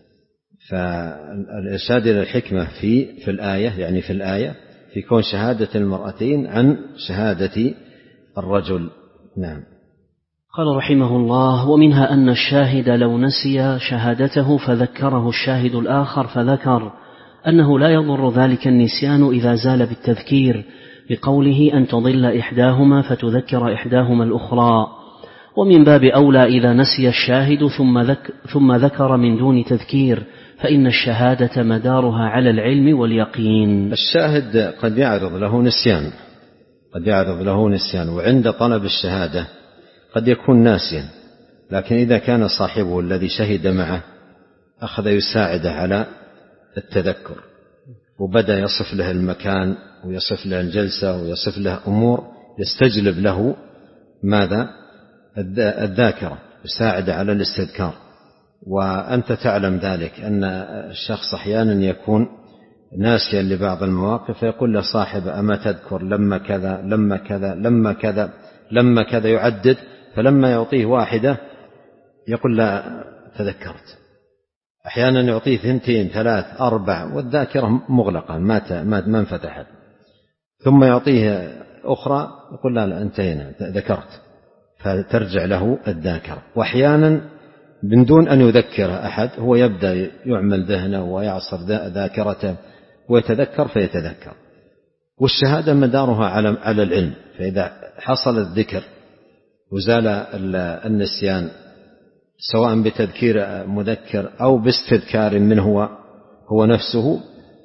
فالإرشاد إلى الحكمة في في الآية، يعني في الآية في كون شهادة المرأتين عن شهادة الرجل. نعم. قال رحمه الله: ومنها أن الشاهد لو نسي شهادته فذكره الشاهد الآخر فذكر أنه لا يضر ذلك النسيان إذا زال بالتذكير، بقوله أن تضل إحداهما فتذكر إحداهما الأخرى. ومن باب أولى إذا نسي الشاهد ثم, ذك ثم ذكر من دون تذكير، فإن الشهادة مدارها على العلم واليقين. الشاهد قد يعرض له نسيان قد يعرض له نسيان وعند طلب الشهادة قد يكون ناسيا، لكن إذا كان صاحبه الذي شهد معه أخذ يساعده على التذكر، وبدأ يصف له المكان ويصف له الجلسة ويصف له أمور يستجلب له ماذا؟ الذاكرة، يساعد على الاستذكار. وأنت تعلم ذلك أن الشخص أحيانا يكون ناسيا لبعض المواقف، فيقول لصاحب أما تذكر لما كذا لما كذا لما كذا لما كذا، يعدد، فلما يعطيه واحدة يقول لا تذكرت. أحيانا يعطيه ثنتين ثلاث أربع والذاكرة مغلقة ما ما انفتحت، ثم يعطيه أخرى يقول لا لا انتهينا ذكرت، فترجع له الذاكرة. وأحيانا من دون أن يذكر أحد هو يبدأ يعمل ذهنه ويعصر ذاكرته ويتذكر فيتذكر. والشهادة مدارها على على العلم، فإذا حصل الذكر وزال النسيان سواء بتذكير مذكر أو باستذكار من هو هو نفسه،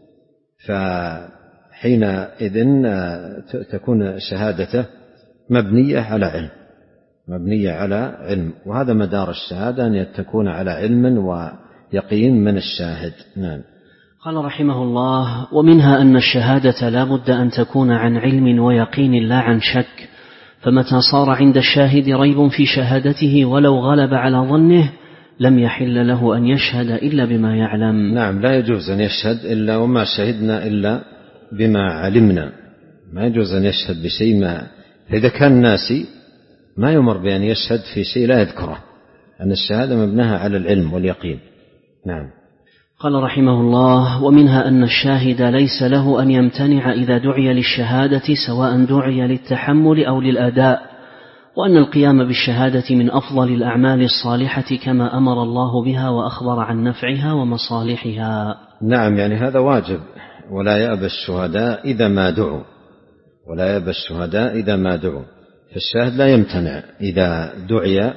فحينئذ تكون شهادته مبنية على علم مبنية على علم وهذا مدار الشهادة أن تكون على علم ويقين من الشاهد. نعم. قال رحمه الله: ومنها أن الشهادة لا بد أن تكون عن علم ويقين لا عن شك، فمتى صار عند الشاهد ريب في شهادته ولو غلب على ظنه لم يحل له أن يشهد إلا بما يعلم. نعم، لا يجوز أن يشهد إلا وما شهدنا إلا بما علمنا، ما يجوز أن يشهد بشيء ما، فإذا كان ناسي ما يمر بأن يشهد في شيء لا يذكره، أن الشهادة مبناها على العلم واليقين. نعم. قال رحمه الله: ومنها أن الشاهد ليس له أن يمتنع إذا دعي للشهادة سواء دعي للتحمل أو للأداء، وأن القيام بالشهادة من أفضل الأعمال الصالحة كما أمر الله بها وأخبر عن نفعها ومصالحها. نعم، يعني هذا واجب. ولا يأبى الشهداء إذا ما دعوا ولا يأبى الشهداء إذا ما دعوا فالشاهد لا يمتنع إذا دعي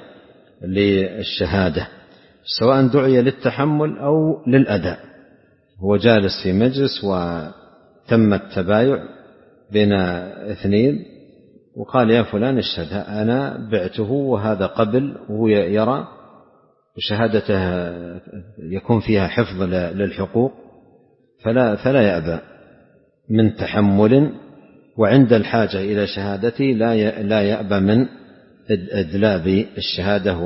للشهادة سواء دعي للتحمل أو للأداء. هو جالس في مجلس وتم التبايع بين اثنين وقال: يا فلان اشهد، أنا بعته وهذا قبل، وهو يرى وشهادته يكون فيها حفظ للحقوق، فلا, فلا يأبى من تحمل، وعند الحاجة إلى شهادته لا يأبى من إدلاء الشهادة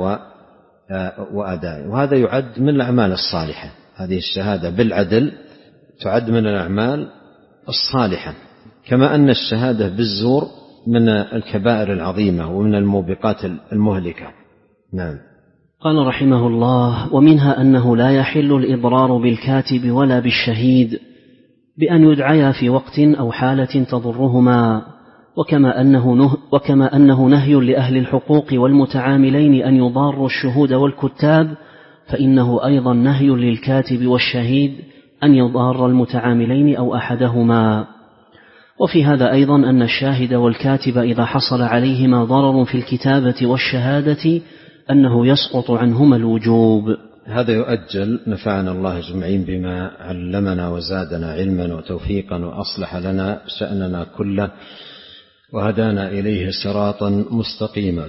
وأداء. وهذا يعد من الأعمال الصالحة. هذه الشهادة بالعدل تعد من الأعمال الصالحة، كما أن الشهادة بالزور من الكبائر العظيمة ومن الموبقات المهلكة. نعم. قال رحمه الله: ومنها أنه لا يحل الإضرار بالكاتب ولا بالشهيد بأن يدعيا في وقت أو حالة تضرهما، وكما أنه, نه وكما أنه نهي لأهل الحقوق والمتعاملين أن يضاروا الشهود والكتاب، فإنه أيضا نهي للكاتب والشهيد أن يضار المتعاملين أو أحدهما. وفي هذا أيضا أن الشاهد والكاتب إذا حصل عليهما ضرر في الكتابة والشهادة أنه يسقط عنهما الوجوب. هذا يؤجل. نفعنا الله أجمعين بما علمنا وزادنا علما وتوفيقا وأصلح لنا شأننا كله وهدانا إليه صراطا مستقيما.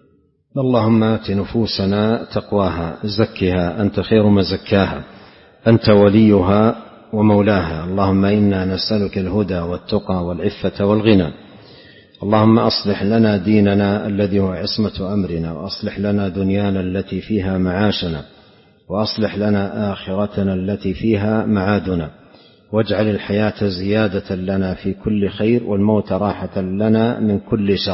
اللهم آت نفوسنا تقواها زكها أنت خير من زكاها أنت وليها ومولاها. اللهم إنا نسألك الهدى والتقى والعفة والغنى. اللهم أصلح لنا ديننا الذي هو عصمة أمرنا، وأصلح لنا دنيانا التي فيها معاشنا، وأصلح لنا آخرتنا التي فيها معادنا، واجعل الحياة زيادة لنا في كل خير والموت راحة لنا من كل شر.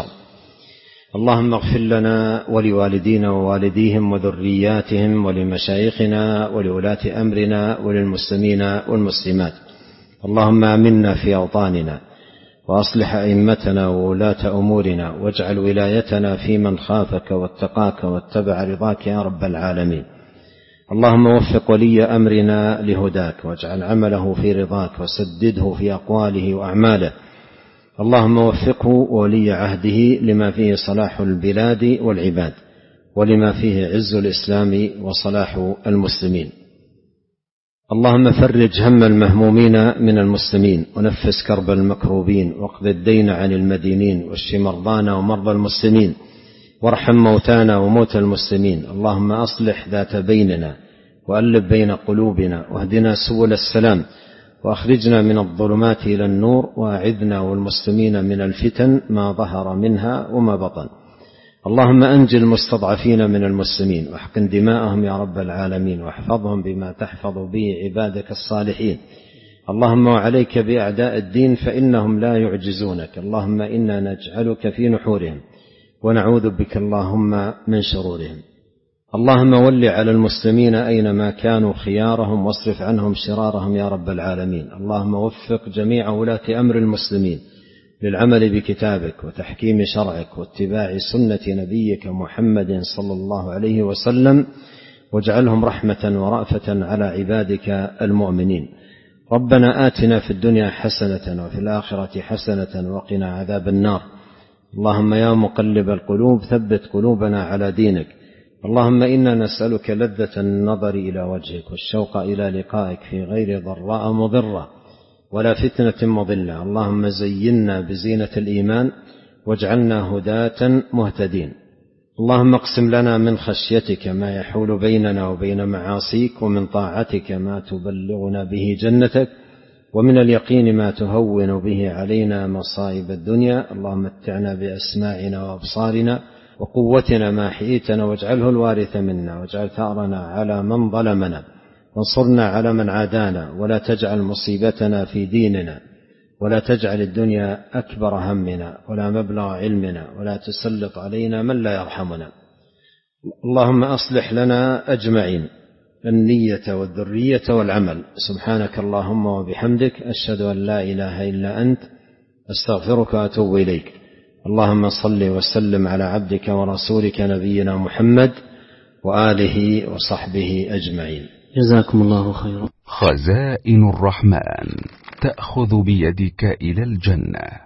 اللهم اغفر لنا ولوالدينا ووالديهم وذرياتهم ولمشايخنا ولولاة أمرنا وللمسلمين والمسلمات. اللهم آمنا في أوطاننا وأصلح أئمتنا وولاة أمورنا، واجعل ولايتنا في من خافك واتقاك واتبع رضاك يا رب العالمين. اللهم وفق ولي أمرنا لهداك، واجعل عمله في رضاك، وسدده في أقواله وأعماله. اللهم وفقه وولي عهده لما فيه صلاح البلاد والعباد، ولما فيه عز الإسلام وصلاح المسلمين. اللهم فرج هم المهمومين من المسلمين، ونفس كرب المكروبين، واقض الدين عن المدينين، واشف مرضانا ومرضى المسلمين، وارحم موتانا وموتى المسلمين. اللهم أصلح ذات بيننا، وألف بين قلوبنا، واهدنا سبل السلام، وأخرجنا من الظلمات إلى النور، وأعذنا والمسلمين من الفتن ما ظهر منها وما بطن. اللهم أنجِ المستضعفين من المسلمين، واحقن دماءهم يا رب العالمين، واحفظهم بما تحفظ به عبادك الصالحين. اللهم وعليك بأعداء الدين فإنهم لا يعجزونك. اللهم إنا نجعلك في نحورهم ونعوذ بك اللهم من شرورهم. اللهم ول على المسلمين أينما كانوا خيارهم، واصرف عنهم شرارهم يا رب العالمين. اللهم وفق جميع ولاة أمر المسلمين للعمل بكتابك وتحكيم شرعك واتباع سنة نبيك محمد صلى الله عليه وسلم، واجعلهم رحمة ورأفة على عبادك المؤمنين. ربنا آتنا في الدنيا حسنة وفي الآخرة حسنة وقنا عذاب النار. اللهم يا مقلب القلوب ثبت قلوبنا على دينك. اللهم إنا نسألك لذة النظر إلى وجهك والشوق إلى لقائك في غير ضراء مضرة ولا فتنة مضلة. اللهم زينا بزينة الإيمان واجعلنا هداة مهتدين. اللهم اقسم لنا من خشيتك ما يحول بيننا وبين معاصيك، ومن طاعتك ما تبلغنا به جنتك، ومن اليقين ما تهون به علينا مصائب الدنيا. اللهم متعنا بأسماعنا وأبصارنا وقوتنا ما حييتنا، واجعله الوارث منا، واجعل ثأرنا على من ظلمنا، وانصرنا على من عادانا، ولا تجعل مصيبتنا في ديننا، ولا تجعل الدنيا أكبر همنا ولا مبلغ علمنا، ولا تسلط علينا من لا يرحمنا. اللهم أصلح لنا أجمعين النية والذرية والعمل. سبحانك اللهم وبحمدك، أشهد أن لا إله إلا أنت، أستغفرك وأتوب إليك. اللهم صل وسلم على عبدك ورسولك نبينا محمد وآله وصحبه أجمعين. جزاكم الله خيرا. خزائن الرحمن تأخذ بيدك إلى الجنة.